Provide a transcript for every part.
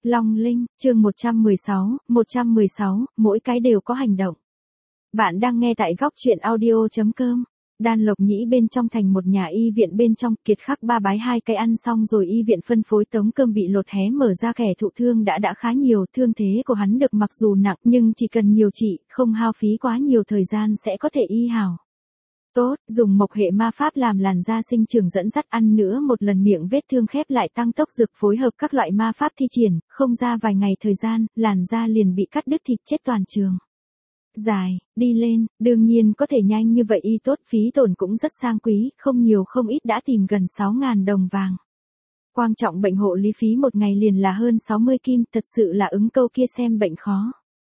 Long Linh, chương 116, mỗi cái đều có hành động. Bạn đang nghe tại góc truyện audio.com. Đan Lộc Nhĩ bên trong thành một nhà y viện bên trong, Kiệt Khắc ba bái hai cái ăn xong rồi y viện phân phối tống cơm bị lột hé mở ra, kẻ thụ thương đã khá nhiều, thương thế của hắn được mặc dù nặng nhưng chỉ cần nhiều trị, không hao phí quá nhiều thời gian sẽ có thể y hảo. Tốt, dùng mộc hệ ma pháp làm làn da sinh trưởng dẫn dắt, ăn nữa một lần miệng vết thương khép lại, tăng tốc dược, phối hợp các loại ma pháp thi triển, không ra vài ngày thời gian, làn da liền bị cắt đứt, thịt chết toàn trường. Dài, đi lên, đương nhiên có thể nhanh như vậy y tốt, phí tổn cũng rất sang quý, không nhiều không ít đã tìm gần 6.000 đồng vàng. Quan trọng bệnh hộ lý phí một ngày liền là hơn 60 kim, thật sự là ứng câu kia xem bệnh khó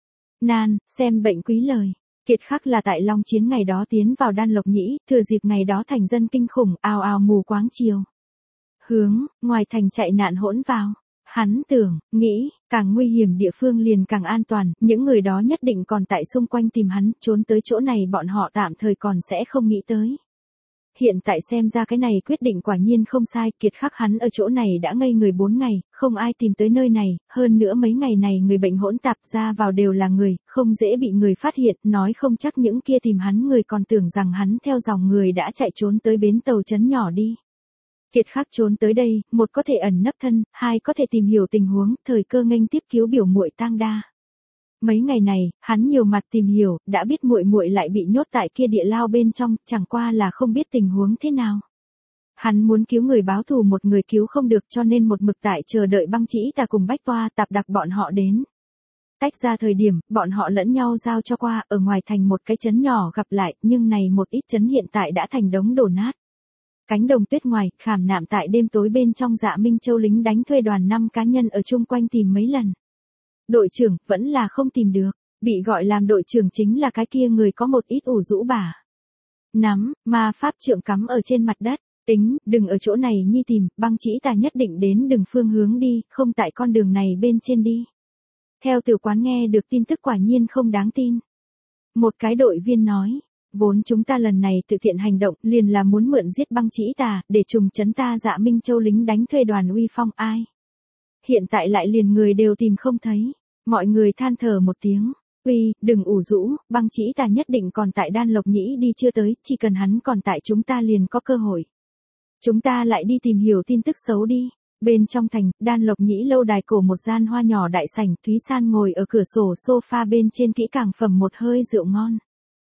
nan, xem bệnh quý lời. Kiệt Khắc là tại Long Chiến ngày đó tiến vào Đan Lộc Nhĩ, thừa dịp ngày đó thành dân kinh khủng, ào ào mù quáng chiều hướng ngoài thành chạy nạn hỗn vào. Hắn tưởng, nghĩ, càng nguy hiểm địa phương liền càng an toàn, những người đó nhất định còn tại xung quanh tìm hắn, trốn tới chỗ này bọn họ tạm thời còn sẽ không nghĩ tới. Hiện tại xem ra cái này quyết định quả nhiên không sai, Kiệt Khắc hắn ở chỗ này đã ngây người 4 ngày, không ai tìm tới nơi này, hơn nữa mấy ngày này người bệnh hỗn tạp, ra vào đều là người, không dễ bị người phát hiện, nói không chắc những kia tìm hắn người còn tưởng rằng hắn theo dòng người đã chạy trốn tới bến tàu trấn nhỏ đi. Kiệt Khắc trốn tới đây, một có thể ẩn nấp thân, hai có thể tìm hiểu tình huống, thời cơ nghênh tiếp cứu biểu muội Tang Đa. Mấy ngày này, hắn nhiều mặt tìm hiểu, đã biết muội muội lại bị nhốt tại kia địa lao bên trong, chẳng qua là không biết tình huống thế nào. Hắn muốn cứu người báo thù, một người cứu không được, cho nên một mực tại chờ đợi Băng Chỉ Tà cùng Bách Toa Tạp Đặc bọn họ đến. Tách ra thời điểm, bọn họ lẫn nhau giao cho qua, ở ngoài thành một cái trấn nhỏ gặp lại, nhưng này một ít trấn hiện tại đã thành đống đổ nát. Cánh đồng tuyết ngoài, khảm nạm tại đêm tối bên trong, Dạ Minh Châu lính đánh thuê đoàn 5 cá nhân ở chung quanh tìm mấy lần. Đội trưởng, vẫn là không tìm được, bị gọi làm đội trưởng chính là cái kia người có một ít ủ rũ bả. Nắm, ma pháp trượng cắm ở trên mặt đất, tính, đừng ở chỗ này nhi tìm, Băng Chỉ Tà nhất định đến đường phương hướng đi, không tại con đường này bên trên đi. Theo tiểu quán nghe được tin tức quả nhiên không đáng tin. Một cái đội viên nói. Vốn chúng ta lần này tự thiện hành động, liền là muốn mượn giết Băng Chỉ Tà, để trùng trấn ta Dạ Minh Châu lính đánh thuê đoàn uy phong, ai. Hiện tại lại liền người đều tìm không thấy. Mọi người than thở một tiếng. Uy, đừng ủ rũ, Băng Chỉ Tà nhất định còn tại Đan Lộc Nhĩ đi chưa tới, chỉ cần hắn còn tại chúng ta liền có cơ hội. Chúng ta lại đi tìm hiểu tin tức xấu đi. Bên trong thành, Đan Lộc Nhĩ lâu đài cổ, một gian hoa nhỏ đại sảnh, Thúy San ngồi ở cửa sổ sofa bên trên, kỹ càng phẩm một hơi rượu ngon.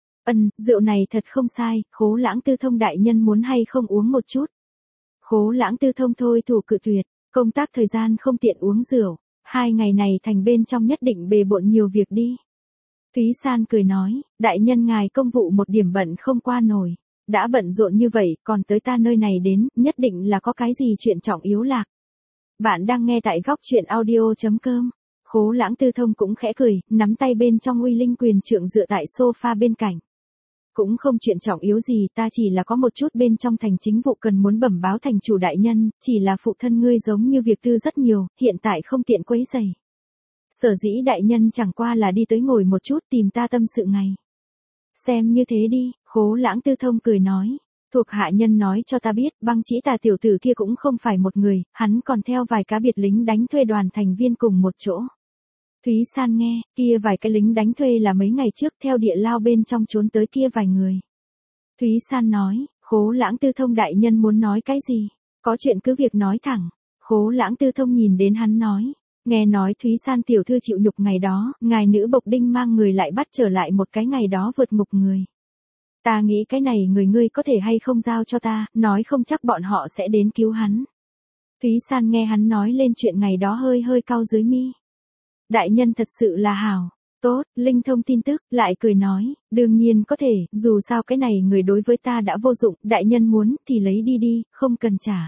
Rượu này thật không sai, Khố Lãng Tư Thông đại nhân muốn hay không uống một chút. Khố Lãng Tư Thông thôi thủ cự tuyệt, công tác thời gian không tiện uống rượu, 2 ngày này thành bên trong nhất định bề bộn nhiều việc đi. Thúy San cười nói, đại nhân ngài công vụ một điểm bận không qua nổi, đã bận rộn như vậy, còn tới ta nơi này đến, nhất định là có cái gì chuyện trọng yếu lạc. Bạn đang nghe tại góc truyện audio.com. Khố Lãng Tư Thông cũng khẽ cười, nắm tay bên trong uy linh quyền trượng dựa tại sofa bên cạnh. Cũng không chuyện trọng yếu gì, ta chỉ là có một chút bên trong thành chính vụ cần muốn bẩm báo thành chủ đại nhân, chỉ là phụ thân ngươi giống như việc tư rất nhiều, hiện tại không tiện quấy rầy. Sở dĩ đại nhân chẳng qua là đi tới ngồi một chút tìm ta tâm sự ngày. Xem như thế đi, Khố Lãng Tư Thông cười nói. Thuộc hạ nhân nói cho ta biết, Băng Chỉ Tà tiểu tử kia cũng không phải một người, hắn còn theo vài cá biệt lính đánh thuê đoàn thành viên cùng một chỗ. Thúy San nghe, kia vài cái lính đánh thuê là mấy ngày trước theo địa lao bên trong trốn tới kia vài người. Thúy San nói, Khố Lãng Tư Thông đại nhân muốn nói cái gì? Có chuyện cứ việc nói thẳng. Khố Lãng Tư Thông nhìn đến hắn nói, nghe nói Thúy San tiểu thư chịu nhục ngày đó, ngài nữ bộc đinh mang người lại bắt trở lại một cái ngày đó vượt ngục người. Ta nghĩ cái này người ngươi có thể hay không giao cho ta, nói không chắc bọn họ sẽ đến cứu hắn. Thúy San nghe hắn nói lên chuyện ngày đó hơi hơi cau dưới mi. Đại nhân thật sự là hảo, tốt, linh thông tin tức, lại cười nói, đương nhiên có thể, dù sao cái này người đối với ta đã vô dụng, đại nhân muốn thì lấy đi đi, không cần trả.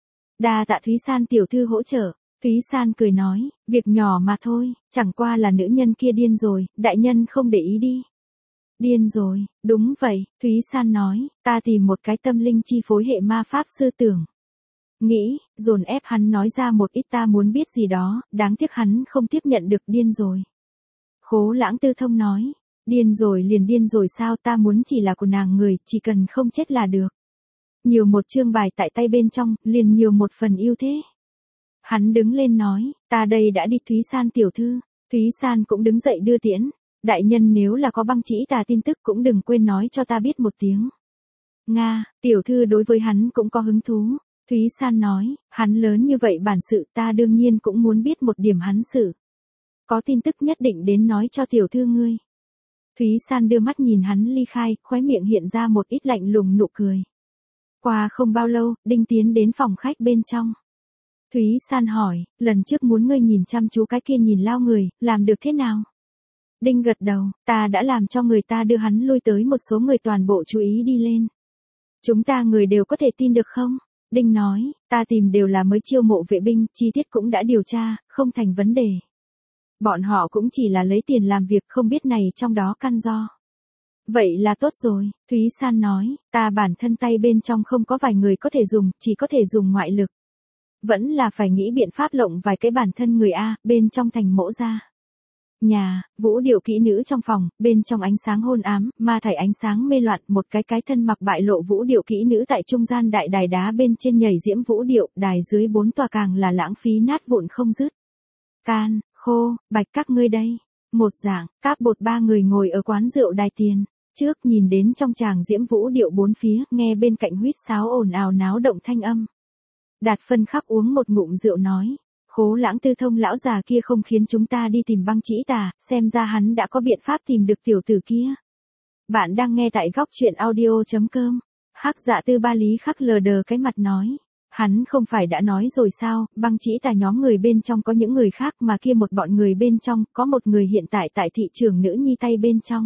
Đa tạ Thúy San tiểu thư hỗ trợ. Thúy San cười nói, việc nhỏ mà thôi, chẳng qua là nữ nhân kia điên rồi, đại nhân không để ý đi. Điên rồi, đúng vậy, Thúy San nói, ta tìm một cái tâm linh chi phối hệ ma pháp sư tưởng. Nghĩ, dồn ép hắn nói ra một ít ta muốn biết gì đó, đáng tiếc hắn không tiếp nhận được. Điên rồi. Khố Lãng Tư Thông nói, điên rồi liền điên rồi sao, ta muốn chỉ là của nàng người, chỉ cần không chết là được. Nhiều một chương bài tại tay bên trong, liền nhiều một phần yêu thế. Hắn đứng lên nói, ta đây đã đi Thúy San tiểu thư. Thúy San cũng đứng dậy đưa tiễn. Đại nhân nếu là có băng chỉ tà tin tức cũng đừng quên nói cho ta biết một tiếng. Nga, tiểu thư đối với hắn cũng có hứng thú. Thúy San nói, hắn lớn như vậy bản sự ta đương nhiên cũng muốn biết một điểm hắn sự. Có tin tức nhất định đến nói cho tiểu thư ngươi. Thúy San đưa mắt nhìn hắn ly khai, khóe miệng hiện ra một ít lạnh lùng nụ cười. Qua không bao lâu, Đinh tiến đến phòng khách bên trong. Thúy San hỏi, lần trước muốn ngươi nhìn chăm chú cái kia nhìn lao người, làm được thế nào? Đinh gật đầu, ta đã làm cho người ta đưa hắn lui tới một số người toàn bộ chú ý đi lên. Chúng ta người đều có thể tin được không? Đinh nói, ta tìm đều là mới chiêu mộ vệ binh, chi tiết cũng đã điều tra, không thành vấn đề. Bọn họ cũng chỉ là lấy tiền làm việc không biết này trong đó căn do. Vậy là tốt rồi, Thúy San nói, ta bản thân tay bên trong không có vài người có thể dùng, chỉ có thể dùng ngoại lực. Vẫn là phải nghĩ biện pháp lộng vài cái bản thân người A, bên trong thành mỗ ra. Nhà, vũ điệu kỹ nữ trong phòng, bên trong ánh sáng hôn ám, ma thải ánh sáng mê loạn, một cái thân mặc bại lộ vũ điệu kỹ nữ tại trung gian đại đài đá bên trên nhảy diễm vũ điệu, đài dưới 4 tòa càng là lãng phí nát vụn không dứt. Can, Khô, Bạch các ngươi đây. Một dạng, các bột 3 người ngồi ở quán rượu đài tiền. Trước nhìn đến trong tràng diễm vũ điệu 4 phía, nghe bên cạnh huýt sáo ồn ào náo động thanh âm. Đạt Phân Khắc uống một ngụm rượu nói. Khố Lãng Tư Thông lão già kia không khiến chúng ta đi tìm băng chỉ tà, xem ra hắn đã có biện pháp tìm được tiểu tử kia. Bạn đang nghe tại góc truyện audio.com. Hắc Dạ Tư Ba Lý Khắc lờ đờ cái mặt nói. Hắn không phải đã nói rồi sao, băng chỉ tà nhóm người bên trong có những người khác mà kia một bọn người bên trong, có một người hiện tại tại thị trường nữ nhi tay bên trong.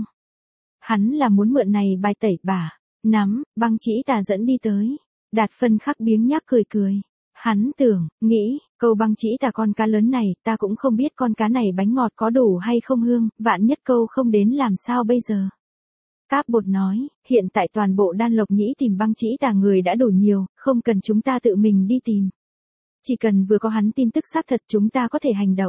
Hắn là muốn mượn này bài tẩy bả, nắm, băng chỉ tà dẫn đi tới. Đạt Phân Khắc biếng nhác cười cười. Hắn tưởng, nghĩ, câu băng chỉ tà con cá lớn này, ta cũng không biết con cá này bánh ngọt có đủ hay không hương, vạn nhất câu không đến làm sao bây giờ. Cáp Bột nói, hiện tại toàn bộ Đan Lộc Nhĩ tìm băng chỉ tà người đã đủ nhiều, không cần chúng ta tự mình đi tìm. Chỉ cần vừa có hắn tin tức xác thật chúng ta có thể hành động.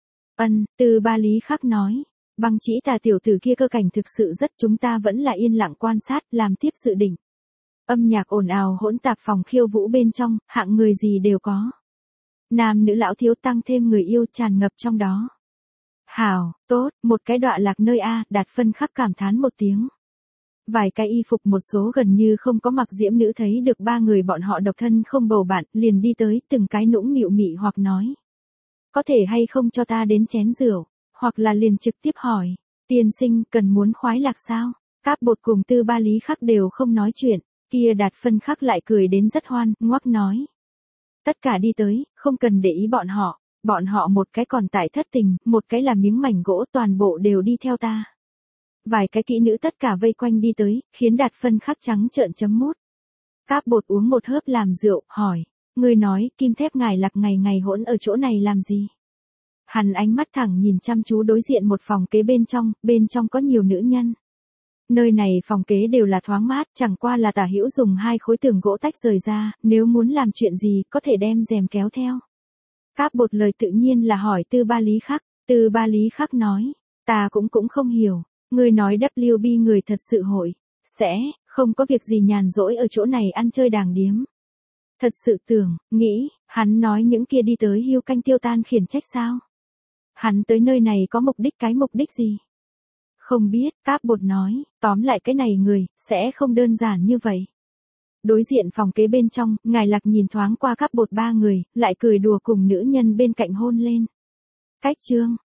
Từ Ba Lý Khắc nói, băng chỉ tà tiểu tử kia cơ cảnh thực sự rất, chúng ta vẫn là yên lặng quan sát, làm tiếp dự định. Âm nhạc ồn ào hỗn tạp phòng khiêu vũ bên trong, hạng người gì đều có. Nam nữ lão thiếu tăng thêm người yêu tràn ngập trong đó. Hảo, tốt, một cái đọa lạc nơi A, Đạt Phân Khắc cảm thán một tiếng. Vài cái y phục một số gần như không có mặc diễm nữ thấy được 3 người bọn họ độc thân không bầu bạn, liền đi tới từng cái nũng nịu mị hoặc nói. Có thể hay không cho ta đến chén rượu, hoặc là liền trực tiếp hỏi, tiên sinh cần muốn khoái lạc sao? Cáp Bột cùng Tư Ba Lý Khắc đều không nói chuyện, kia Đạt Phân Khắc lại cười đến rất hoan, ngoắc nói. Tất cả đi tới, không cần để ý bọn họ một cái còn tại thất tình, một cái là miếng mảnh gỗ, toàn bộ đều đi theo ta. Vài cái kỹ nữ tất cả vây quanh đi tới, khiến Đạt Phân Khắc trắng trợn chấm mút. Cáp Bột uống một hớp làm rượu, hỏi, ngươi nói, Kim Thép Ngài Lạc ngày hỗn ở chỗ này làm gì? Hắn ánh mắt thẳng nhìn chăm chú đối diện một phòng kế bên trong có nhiều nữ nhân. Nơi này phòng kế đều là thoáng mát, chẳng qua là Tả Hữu dùng 2 khối tường gỗ tách rời ra, nếu muốn làm chuyện gì, có thể đem rèm kéo theo. Cáp Bột lời tự nhiên là hỏi Tư Ba Lý Khắc. Tư Ba Lý Khắc nói, ta cũng không hiểu, ngươi nói WB người thật sự hội, sẽ, không có việc gì nhàn rỗi ở chỗ này ăn chơi đàng điếm. Thật sự tưởng, nghĩ, hắn nói những kia đi tới hưu canh tiêu tan khiển trách sao? Hắn tới nơi này có mục đích gì? Không biết, Cáp Bột nói, tóm lại cái này người, sẽ không đơn giản như vậy. Đối diện phòng kế bên trong, Ngài Lạc nhìn thoáng qua Cáp Bột 3 người, lại cười đùa cùng nữ nhân bên cạnh hôn lên. Cách chương,